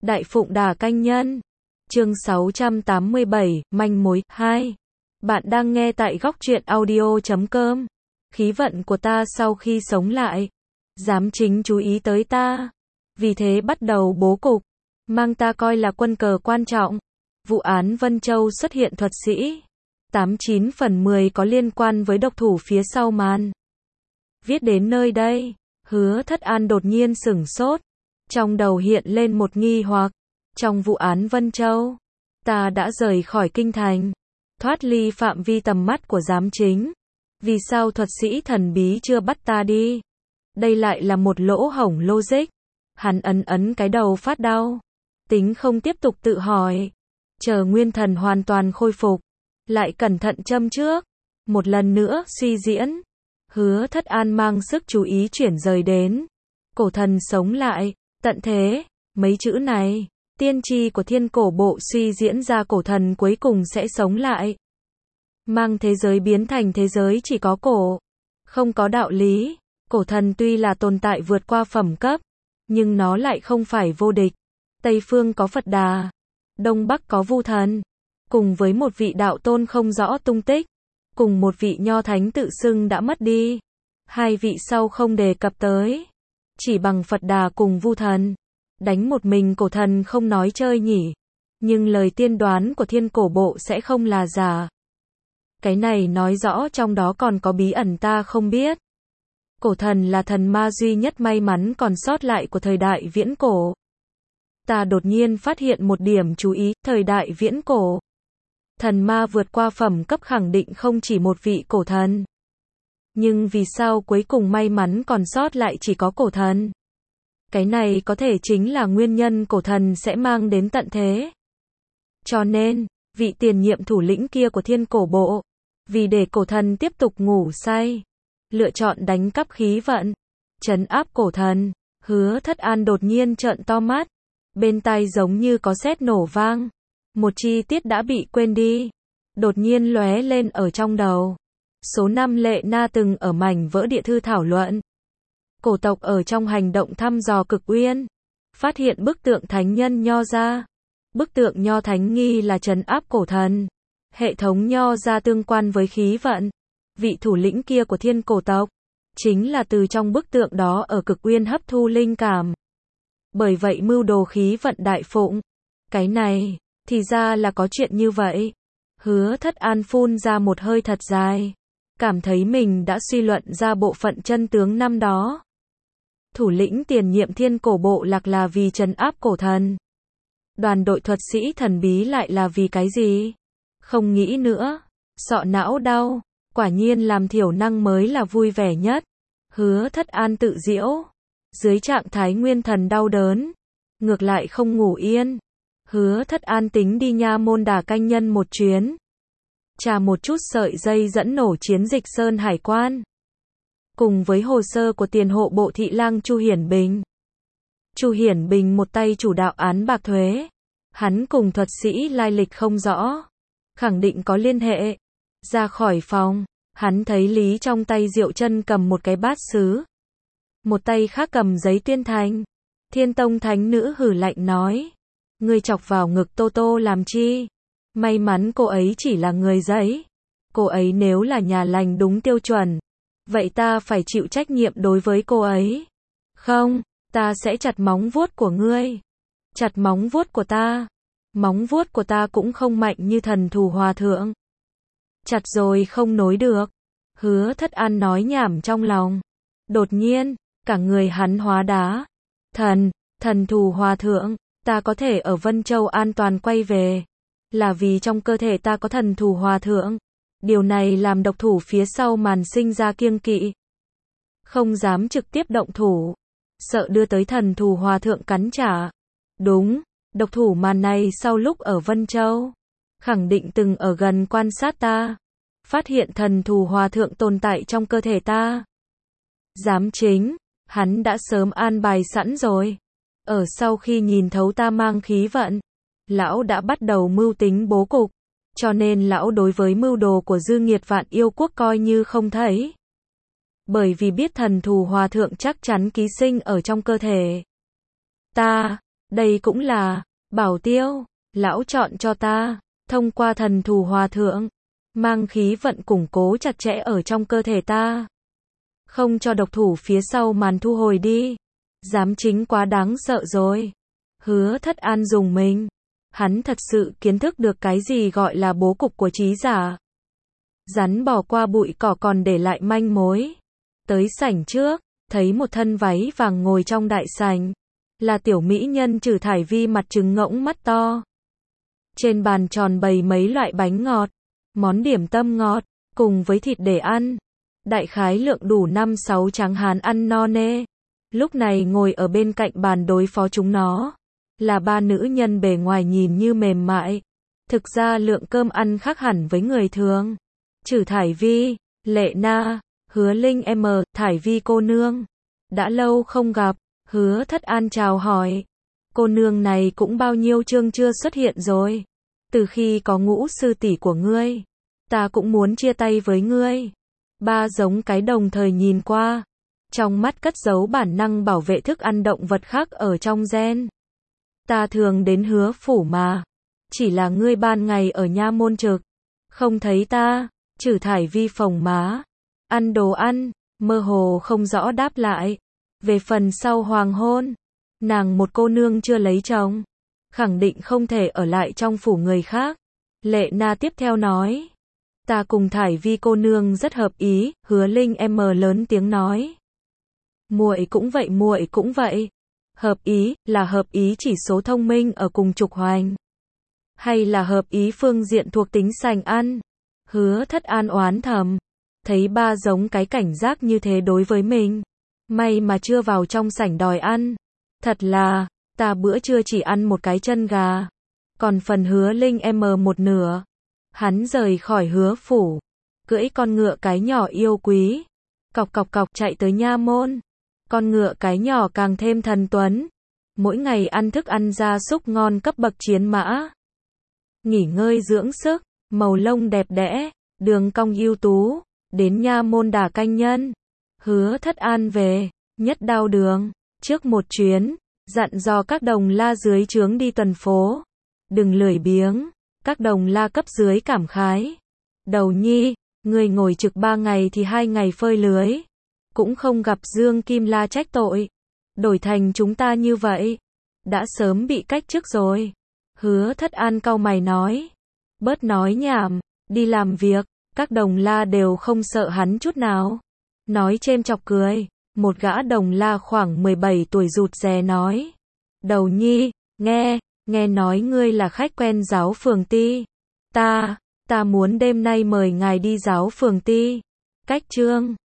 Đại Phụng Đà Canh Nhân. Chương 687, manh mối 2. Bạn đang nghe tại góc truyện audio.com. Khí vận của ta sau khi sống lại, giám chính chú ý tới ta, vì thế bắt đầu bố cục, mang ta coi là quân cờ quan trọng. Vụ án Vân Châu xuất hiện thuật sĩ 89 phần 10 có liên quan với độc thủ phía sau màn. Viết đến nơi đây, Hứa Thất An đột nhiên sửng sốt, trong đầu hiện lên một nghi hoặc. Trong vụ án Vân Châu, ta đã rời khỏi kinh thành, thoát ly phạm vi tầm mắt của giám chính. Vì sao thuật sĩ thần bí chưa bắt ta đi? Đây lại là một lỗ hổng logic. Hắn ấn cái đầu phát đau, tính không tiếp tục tự hỏi. Chờ nguyên thần hoàn toàn khôi phục, lại cẩn thận châm trước. Một lần nữa suy diễn. Hứa Thất An mang sức chú ý chuyển rời đến cổ thần sống lại, tận thế. Mấy chữ này, tiên tri của thiên cổ bộ suy diễn ra cổ thần cuối cùng sẽ sống lại, mang thế giới biến thành thế giới chỉ có cổ, không có đạo lý. Cổ thần tuy là tồn tại vượt qua phẩm cấp, nhưng nó lại không phải vô địch. Tây phương có Phật Đà, Đông Bắc có Vu Thần, cùng với một vị đạo tôn không rõ tung tích, cùng một vị nho thánh tự xưng đã mất đi. Hai vị sau không đề cập tới, chỉ bằng Phật Đà cùng Vu Thần, đánh một mình cổ thần không nói chơi nhỉ. Nhưng lời tiên đoán của thiên cổ bộ sẽ không là giả. Cái này nói rõ trong đó còn có bí ẩn ta không biết. Cổ thần là thần ma duy nhất may mắn còn sót lại của thời đại viễn cổ. Ta đột nhiên phát hiện một điểm chú ý, thời đại viễn cổ, thần ma vượt qua phẩm cấp khẳng định không chỉ một vị cổ thần. Nhưng vì sao cuối cùng may mắn còn sót lại chỉ có cổ thần? Cái này có thể chính là nguyên nhân cổ thần sẽ mang đến tận thế. Cho nên, vị tiền nhiệm thủ lĩnh kia của thiên cổ bộ, vì để cổ thần tiếp tục ngủ say, lựa chọn đánh cắp khí vận, trấn áp cổ thần. Hứa Thất An đột nhiên trợn to mắt, bên tai giống như có sét nổ vang. Một chi tiết đã bị quên đi, đột nhiên lóe lên ở trong đầu. Số 5 Lệ Na từng ở mảnh vỡ địa thư thảo luận. Cổ tộc ở trong hành động thăm dò Cực Uyên, phát hiện bức tượng thánh nhân nho gia. Bức tượng nho thánh nghi là trấn áp cổ thần. Hệ thống nho gia tương quan với khí vận. Vị thủ lĩnh kia của thiên cổ tộc, chính là từ trong bức tượng đó ở Cực Uyên hấp thu linh cảm. Bởi vậy mưu đồ khí vận Đại Phụng. Cái này, thì ra là có chuyện như vậy. Hứa Thất An phun ra một hơi thật dài, cảm thấy mình đã suy luận ra bộ phận chân tướng năm đó. Thủ lĩnh tiền nhiệm thiên cổ bộ lạc là vì trấn áp cổ thần. Đoàn đội thuật sĩ thần bí lại là vì cái gì? Không nghĩ nữa, sọ não đau, quả nhiên làm thiểu năng mới là vui vẻ nhất. Hứa Thất An tự giễu, dưới trạng thái nguyên thần đau đớn, ngược lại không ngủ yên. Hứa Thất An tính đi Nha Môn Đà Canh Nhân một chuyến, tra một chút sợi dây dẫn nổ chiến dịch Sơn Hải Quan, cùng với hồ sơ của tiền hộ bộ thị lang Chu Hiển Bình. Chu Hiển Bình một tay chủ đạo án bạc thuế, hắn cùng thuật sĩ lai lịch không rõ, khẳng định có liên hệ. Ra khỏi phòng, hắn thấy Lý trong tay Diệu Chân cầm một cái bát sứ, một tay khác cầm giấy tuyên thành. Thiên Tông thánh nữ hử lạnh nói: ngươi chọc vào ngực Tô Tô làm chi? May mắn cô ấy chỉ là người giấy. Cô ấy nếu là nhà lành đúng tiêu chuẩn, vậy ta phải chịu trách nhiệm đối với cô ấy. Không, ta sẽ chặt móng vuốt của ngươi. Chặt móng vuốt của ta. Móng vuốt của ta cũng không mạnh như thần thù hòa thượng. Chặt rồi không nối được. Hứa Thất An nói nhảm trong lòng. Đột nhiên, cả người hắn hóa đá. Thần thù hòa thượng, ta có thể ở Vân Châu an toàn quay về, là vì trong cơ thể ta có thần thù hòa thượng. Điều này làm độc thủ phía sau màn sinh ra kiêng kỵ, không dám trực tiếp động thủ, sợ đưa tới thần thù hòa thượng cắn trả. Đúng, độc thủ màn này sau lúc ở Vân Châu, khẳng định từng ở gần quan sát ta, phát hiện thần thù hòa thượng tồn tại trong cơ thể ta. Giám chính, hắn đã sớm an bài sẵn rồi. Ở sau khi nhìn thấu ta mang khí vận, lão đã bắt đầu mưu tính bố cục, cho nên lão đối với mưu đồ của Dư Nghiệt Vạn Yêu Quốc coi như không thấy. Bởi vì biết thần thù hòa thượng chắc chắn ký sinh ở trong cơ thể ta, Đây cũng là bảo tiêu, lão chọn cho ta, thông qua thần thù hòa thượng, mang khí vận củng cố chặt chẽ ở trong cơ thể ta. Không cho độc thủ phía sau màn thu hồi đi. Dám chính quá đáng sợ rồi. Hứa Thất An dùng mình. Hắn thật sự kiến thức được cái gì gọi là bố cục của trí giả. Rắn bỏ qua bụi cỏ còn để lại manh mối. Tới sảnh trước, thấy một thân váy vàng ngồi trong đại sảnh. Là tiểu mỹ nhân Trử Thải Vi, mặt trứng ngỗng mắt to. Trên bàn tròn bày mấy loại bánh ngọt, món điểm tâm ngọt, cùng với thịt để ăn. Đại khái lượng đủ 5-6 tráng hán ăn no nê. Lúc này ngồi ở bên cạnh bàn đối phó chúng nó. Là ba nữ nhân bề ngoài nhìn như mềm mại. Thực ra lượng cơm ăn khác hẳn với người thường. Trử Thải Vi, Lệ Na, Hứa Linh M, Thải Vi cô nương. Đã lâu không gặp, Hứa Thất An chào hỏi. Cô nương này cũng bao nhiêu chương chưa xuất hiện rồi. Từ khi có Ngũ sư tỷ của ngươi, ta cũng muốn chia tay với ngươi. Ba giống cái đồng thời nhìn qua. Trong mắt cất giấu bản năng bảo vệ thức ăn động vật khác ở trong gen. Ta thường đến Hứa phủ mà. Chỉ là ngươi ban ngày ở nha môn trực. Không thấy ta. Trử Thải Vi phồng má. Ăn đồ ăn. Mơ hồ không rõ đáp lại. Về phần sau hoàng hôn. Nàng một cô nương chưa lấy chồng. Khẳng định không thể ở lại trong phủ người khác. Lệ Na tiếp theo nói. Ta cùng Thải Vi cô nương rất hợp ý. Hứa Linh M lớn tiếng nói. Muội cũng vậy, muội cũng vậy. Hợp ý, là hợp ý chỉ số thông minh ở cùng trục hoành. Hay là hợp ý phương diện thuộc tính sành ăn. Hứa Thất An oán thầm. Thấy ba giống cái cảnh giác như thế đối với mình. May mà chưa vào trong sảnh đòi ăn. Thật là, ta bữa trưa chỉ ăn một cái chân gà. Còn phần Hứa Linh M một nửa. Hắn rời khỏi Hứa phủ. Cưỡi con ngựa cái nhỏ yêu quý. Cọc cọc cọc chạy tới nha môn. Con ngựa cái nhỏ càng thêm thần tuấn. Mỗi ngày ăn thức ăn gia súc ngon cấp bậc chiến mã. Nghỉ ngơi dưỡng sức. Màu lông đẹp đẽ. Đường cong ưu tú. Đến nha môn đả canh nhân. Hứa Thất An về. Nhất đao đường. Trước một chuyến. Dặn dò các đồng la dưới trướng đi tuần phố. Đừng lười biếng. Các đồng la cấp dưới cảm khái. Đầu nhi, người ngồi trực 3 ngày thì 2 ngày phơi lưới. Cũng không gặp Dương Kim La trách tội. Đổi thành chúng ta như vậy. Đã sớm bị cách chức rồi. Hứa Thất An cau mày nói. Bớt nói nhảm, đi làm việc. Các đồng la đều không sợ hắn chút nào. Nói chêm chọc cười. Một gã đồng la khoảng 17 tuổi rụt rè nói. Đầu nhi, nghe nói ngươi là khách quen giáo phường Ti. Ta muốn đêm nay mời ngài đi giáo phường Ti. Cách chương